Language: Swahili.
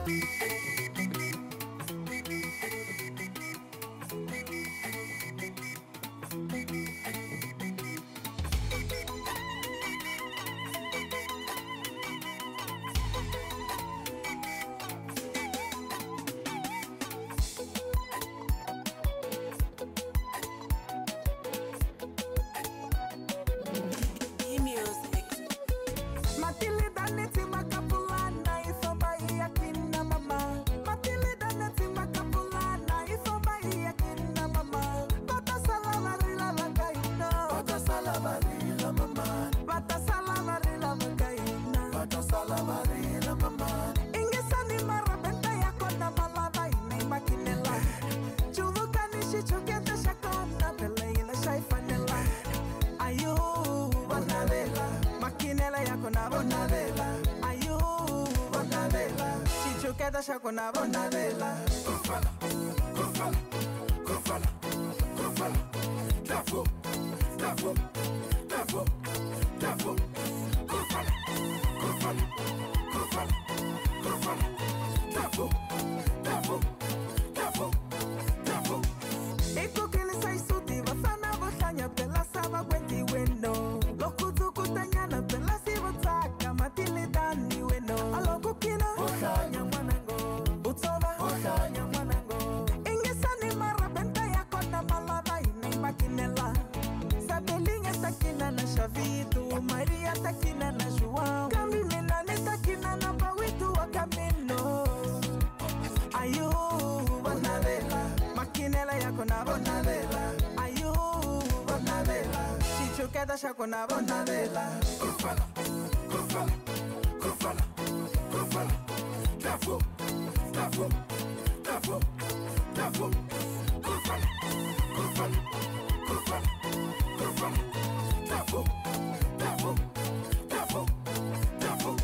Shakona bonadela Kofala, kofala, kofala, kofala Dafo, dafo, dafo, dafo Kofala, kofala, kofala, kofala Dafo, dafo, dafo, dafo Eko kele sai suti Vafana voshanya pela saba kwendi weno Lokutu kutanyana pela si votaka Matile dani weno Aloku kina voshanya mwanango Utova voshanya mwanango Ingesani marabenta yako na malaba ina makinela Sabelinga takina na shavitu Maria takina na Joao Kambi minane takina na bawitu wa kamino Ayu bonadela Makinela yako na bonadela Ayu bonadela Chichuketa shako na bonadela Kofala, kofala, kofala, kofala Dafo, dafo, dafo, dafo Kofala, kofala, kofala, kofala Dafo, dafo, dafo, dafo